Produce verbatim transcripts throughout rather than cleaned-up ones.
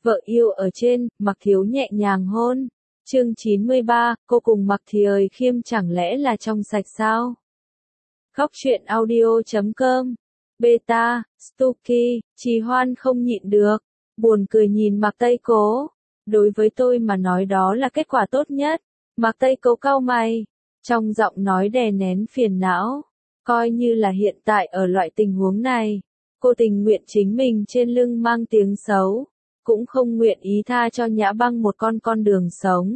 Vợ yêu ở trên, Mạc Thiếu nhẹ nhàng hôn. Chương chín mươi ba, cô cùng Mạc Thời Khiêm chẳng lẽ là trong sạch sao? Khóc chuyện audio chấm com. Beta, Stucky, Trì Hoan không nhịn được, buồn cười nhìn Mạc Tây Cố. Đối với tôi mà nói đó là kết quả tốt nhất. Mạc Tây Cố cau mày, trong giọng nói đè nén phiền não. Coi như là hiện tại ở loại tình huống này, cô tình nguyện chính mình trên lưng mang tiếng xấu, cũng không nguyện ý tha cho Nhã Băng một con con đường sống.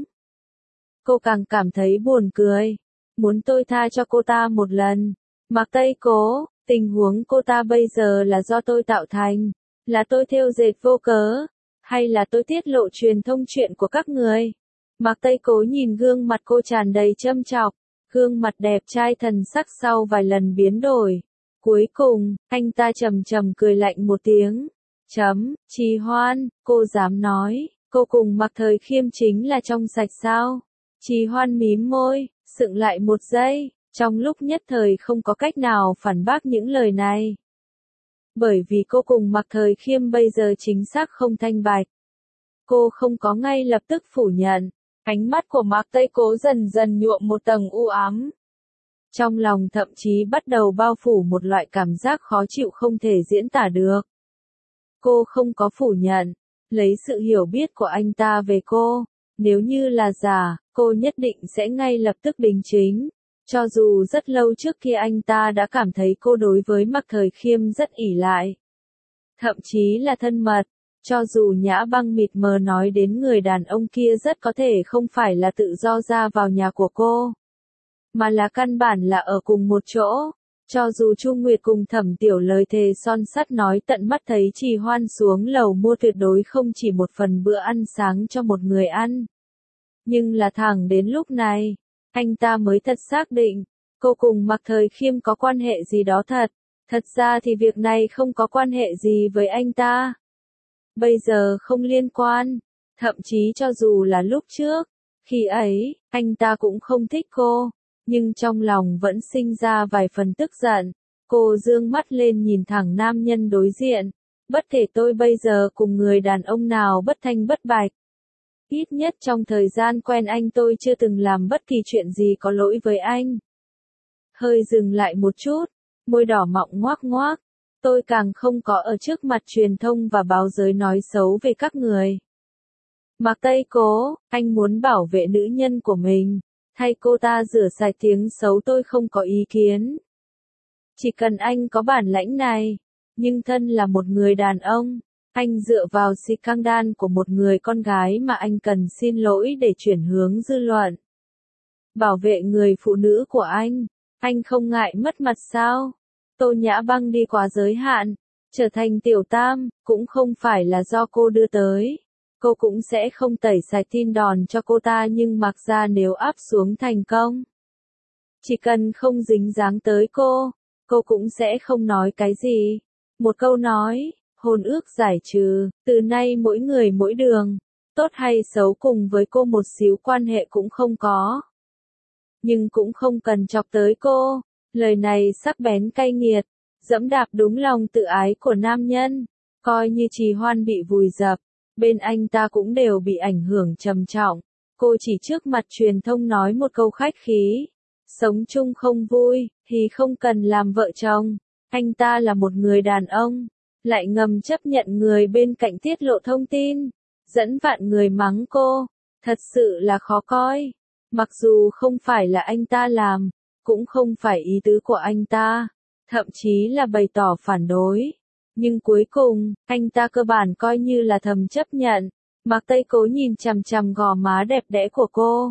Cô càng cảm thấy buồn cười, muốn tôi tha cho cô ta một lần. Mạc Tây Cố, tình huống cô ta bây giờ là do tôi tạo thành, là tôi thêu dệt vô cớ, hay là tôi tiết lộ truyền thông chuyện của các người? Mạc Tây Cố nhìn gương mặt cô tràn đầy châm chọc, gương mặt đẹp trai thần sắc sau vài lần biến đổi. Cuối cùng, anh ta trầm trầm cười lạnh một tiếng. Chấm, Trì Hoan, cô dám nói, cô cùng Mạc Thời Khiêm chính là trong sạch sao? Trì Hoan mím môi, sững lại một giây, trong lúc nhất thời không có cách nào phản bác những lời này. Bởi vì cô cùng Mạc Thời Khiêm bây giờ chính xác không thanh bạch. Cô không có ngay lập tức phủ nhận, ánh mắt của Mạc Tây Cố dần dần nhuộm một tầng u ám. Trong lòng thậm chí bắt đầu bao phủ một loại cảm giác khó chịu không thể diễn tả được. Cô không có phủ nhận, lấy sự hiểu biết của anh ta về cô, nếu như là giả, cô nhất định sẽ ngay lập tức đính chính. Cho dù rất lâu trước kia anh ta đã cảm thấy cô đối với Mạc Thời Khiêm rất ỷ lại, thậm chí là thân mật, cho dù Nhã Băng mịt mờ nói đến người đàn ông kia rất có thể không phải là tự do ra vào nhà của cô, mà là căn bản là ở cùng một chỗ. Cho dù Chu Nguyệt cùng Thẩm Tiểu lời thề son sắt nói tận mắt thấy Trì Hoan xuống lầu mua tuyệt đối không chỉ một phần bữa ăn sáng cho một người ăn. Nhưng là thẳng đến lúc này, anh ta mới thật xác định, cô cùng Mạc Thời Khiêm có quan hệ gì đó thật. Thật ra thì việc này không có quan hệ gì với anh ta. Bây giờ không liên quan, thậm chí cho dù là lúc trước, khi ấy, anh ta cũng không thích cô. Nhưng trong lòng vẫn sinh ra vài phần tức giận. Cô dương mắt lên nhìn thẳng nam nhân đối diện. Bất kể tôi bây giờ cùng người đàn ông nào bất thanh bất bạch. Ít nhất trong thời gian quen anh tôi chưa từng làm bất kỳ chuyện gì có lỗi với anh. Hơi dừng lại một chút, môi đỏ mọng ngoác ngoác. Tôi càng không có ở trước mặt truyền thông và báo giới nói xấu về các người. Mạc Tây Cố, anh muốn bảo vệ nữ nhân của mình. Thay cô ta rửa sạch tiếng xấu tôi không có ý kiến. Chỉ cần anh có bản lãnh này. Nhưng thân là một người đàn ông, anh dựa vào scandal của một người con gái mà anh cần xin lỗi để chuyển hướng dư luận. Bảo vệ người phụ nữ của anh, anh không ngại mất mặt sao? Tô Nhã Băng đi quá giới hạn, trở thành tiểu tam, cũng không phải là do cô đưa tới. Cô cũng sẽ không tẩy sạch tin đòn cho cô ta nhưng mặc ra nếu áp xuống thành công. Chỉ cần không dính dáng tới cô, cô cũng sẽ không nói cái gì. Một câu nói, hôn ước giải trừ, từ nay mỗi người mỗi đường, tốt hay xấu cùng với cô một xíu quan hệ cũng không có. Nhưng cũng không cần chọc tới cô, lời này sắc bén cay nghiệt, dẫm đạp đúng lòng tự ái của nam nhân, coi như Trì Hoan bị vùi dập. Bên anh ta cũng đều bị ảnh hưởng trầm trọng. Cô chỉ trước mặt truyền thông nói một câu khách khí. Sống chung không vui, thì không cần làm vợ chồng. Anh ta là một người đàn ông. Lại ngầm chấp nhận người bên cạnh tiết lộ thông tin. Dẫn vạn người mắng cô. Thật sự là khó coi. Mặc dù không phải là anh ta làm. Cũng không phải ý tứ của anh ta. Thậm chí là bày tỏ phản đối. Nhưng cuối cùng, anh ta cơ bản coi như là thầm chấp nhận. Mạc Tây Cố nhìn chằm chằm gò má đẹp đẽ của cô.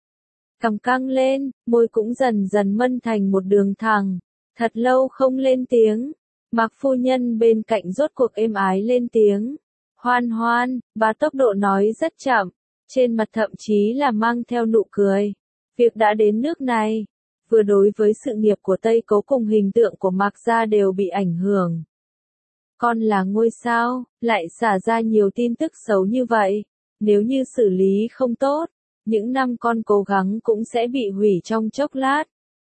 Cằm căng lên, môi cũng dần dần mân thành một đường thẳng. Thật lâu không lên tiếng. Mạc phu nhân bên cạnh rốt cuộc êm ái lên tiếng. Hoan Hoan, bà tốc độ nói rất chậm. Trên mặt thậm chí là mang theo nụ cười. Việc đã đến nước này. Vừa đối với sự nghiệp của Tây Cố cùng hình tượng của Mạc gia đều bị ảnh hưởng. Con là ngôi sao, lại xả ra nhiều tin tức xấu như vậy. Nếu như xử lý không tốt, những năm con cố gắng cũng sẽ bị hủy trong chốc lát.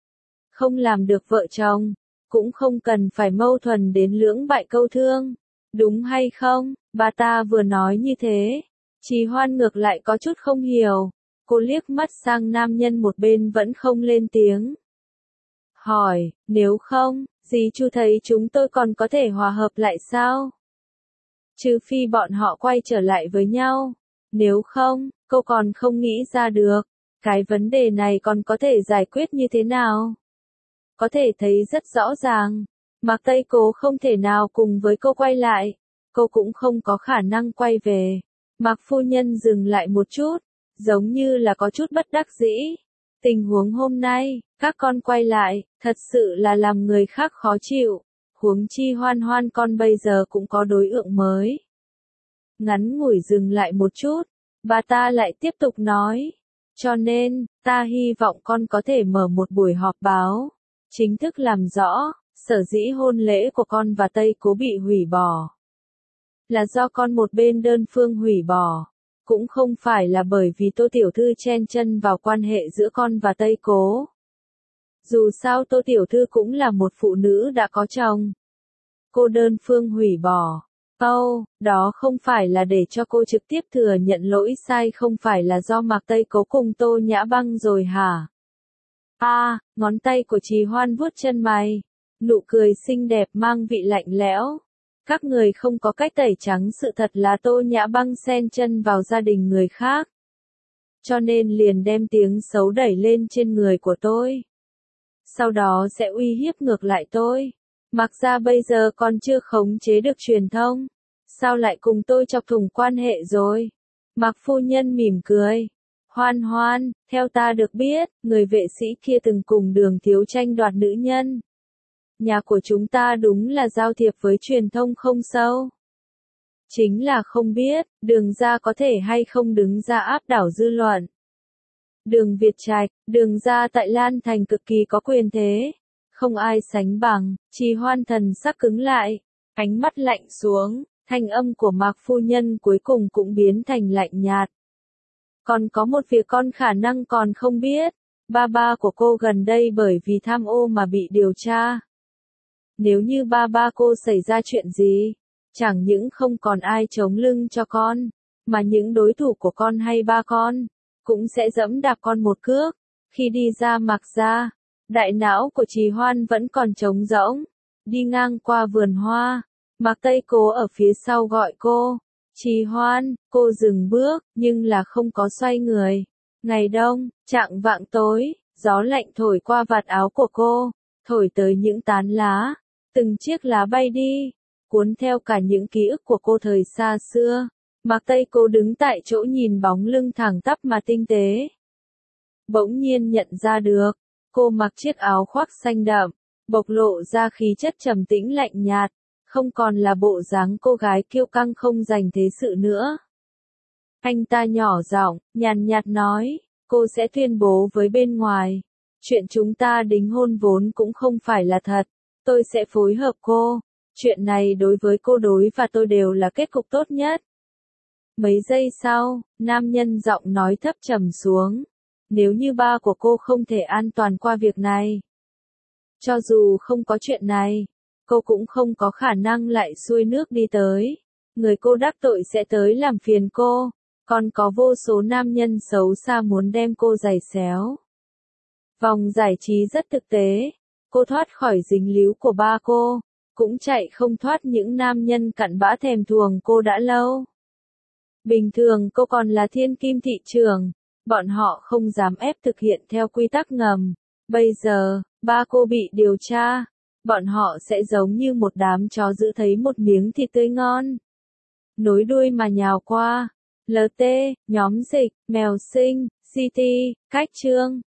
Không làm được vợ chồng, cũng không cần phải mâu thuẫn đến lưỡng bại câu thương. đúng hay không? Bà ta vừa nói như thế. Trì Hoan ngược lại có chút không hiểu. Cô liếc mắt sang nam nhân một bên vẫn không lên tiếng. Hỏi, nếu không, dì Chu thấy chúng tôi còn có thể hòa hợp lại sao? Trừ phi bọn họ quay trở lại với nhau. Nếu không, cô còn không nghĩ ra được. Cái vấn đề này còn có thể giải quyết như thế nào? Có thể thấy rất rõ ràng. Mạc Tây Cố không thể nào cùng với cô quay lại. Cô cũng không có khả năng quay về. Mạc phu nhân dừng lại một chút. Giống như là có chút bất đắc dĩ. Tình huống hôm nay, các con quay lại, thật sự là làm người khác khó chịu. Huống chi Hoan Hoan con bây giờ cũng có đối tượng mới. Ngắn ngủi dừng lại một chút, bà ta lại tiếp tục nói. Cho nên, ta hy vọng con có thể mở một buổi họp báo. Chính thức làm rõ, sở dĩ hôn lễ của con và Tây Cố bị hủy bỏ. Là do con một bên đơn phương hủy bỏ. Cũng không phải là bởi vì Tô Tiểu Thư chen chân vào quan hệ giữa con và Tây Cố. Dù sao Tô Tiểu Thư cũng là một phụ nữ đã có chồng. Cô đơn phương hủy bỏ. Âu, oh, đó không phải là để cho cô trực tiếp thừa nhận lỗi sai, không phải là do Mạc Tây Cố cùng Tô Nhã Băng rồi hả? A, à, ngón tay của Trì Hoan vuốt chân mày. Nụ cười xinh đẹp mang vị lạnh lẽo. Các người không có cách tẩy trắng sự thật là Tô Nhã Băng xen chân vào gia đình người khác. Cho nên liền đem tiếng xấu đẩy lên trên người của tôi. Sau đó sẽ uy hiếp ngược lại tôi. Mặc ra bây giờ còn chưa khống chế được truyền thông. Sao lại cùng tôi chọc thủng quan hệ rồi? Mạc phu nhân mỉm cười. Hoan Hoan, theo ta được biết, người vệ sĩ kia từng cùng Đường Thiếu tranh đoạt nữ nhân. Nhà của chúng ta đúng là giao thiệp với truyền thông không sâu. Chính là không biết, Đường gia có thể hay không đứng ra áp đảo dư luận. Đường Việt Trạch, Đường gia tại Lan Thành cực kỳ có quyền thế. Không ai sánh bằng. Trì Hoan thần sắc cứng lại. Ánh mắt lạnh xuống. Thanh âm của Mạc phu nhân cuối cùng cũng biến thành lạnh nhạt. Còn có một việc con khả năng còn không biết. Ba ba của cô gần đây bởi vì tham ô mà bị điều tra. Nếu như ba ba cô xảy ra chuyện gì, chẳng những không còn ai chống lưng cho con, mà những đối thủ của con hay ba con, cũng sẽ dẫm đạp con một cước. Khi đi ra Mạc gia, đại não của Trì Hoan vẫn còn trống rỗng. Đi ngang qua vườn hoa, Mạc Tây Cố ở phía sau gọi cô. Trì Hoan, cô dừng bước, nhưng là không có xoay người. Ngày đông, chạng vạng tối, gió lạnh thổi qua vạt áo của cô, thổi tới những tán lá. Từng chiếc lá bay đi, cuốn theo cả những ký ức của cô thời xa xưa. Mạc Tây Cố đứng tại chỗ nhìn bóng lưng thẳng tắp mà tinh tế. Bỗng nhiên nhận ra được, cô mặc chiếc áo khoác xanh đậm, bộc lộ ra khí chất trầm tĩnh lạnh nhạt, không còn là bộ dáng cô gái kiêu căng không dành thế sự nữa. Anh ta nhỏ giọng, nhàn nhạt nói, cô sẽ tuyên bố với bên ngoài. Chuyện chúng ta đính hôn vốn cũng không phải là thật. Tôi sẽ phối hợp cô. Chuyện này đối với cô đối và tôi đều là kết cục tốt nhất. Mấy giây sau, nam nhân giọng nói thấp trầm xuống. Nếu như ba của cô không thể an toàn qua việc này. Cho dù không có chuyện này, cô cũng không có khả năng lại xuôi nước đi tới. Người cô đắc tội sẽ tới làm phiền cô. Còn có vô số nam nhân xấu xa muốn đem cô giày xéo. Vòng giải trí rất thực tế. Cô thoát khỏi dính líu của ba cô, cũng chạy không thoát những nam nhân cặn bã thèm thuồng cô đã lâu. Bình thường cô còn là thiên kim thị trường, bọn họ không dám ép thực hiện theo quy tắc ngầm. Bây giờ, ba cô bị điều tra, bọn họ sẽ giống như một đám chó giữ thấy một miếng thịt tươi ngon. Nối đuôi mà nhào qua. lờ tê, nhóm dịch, mèo sinh, xê tê, cách chương.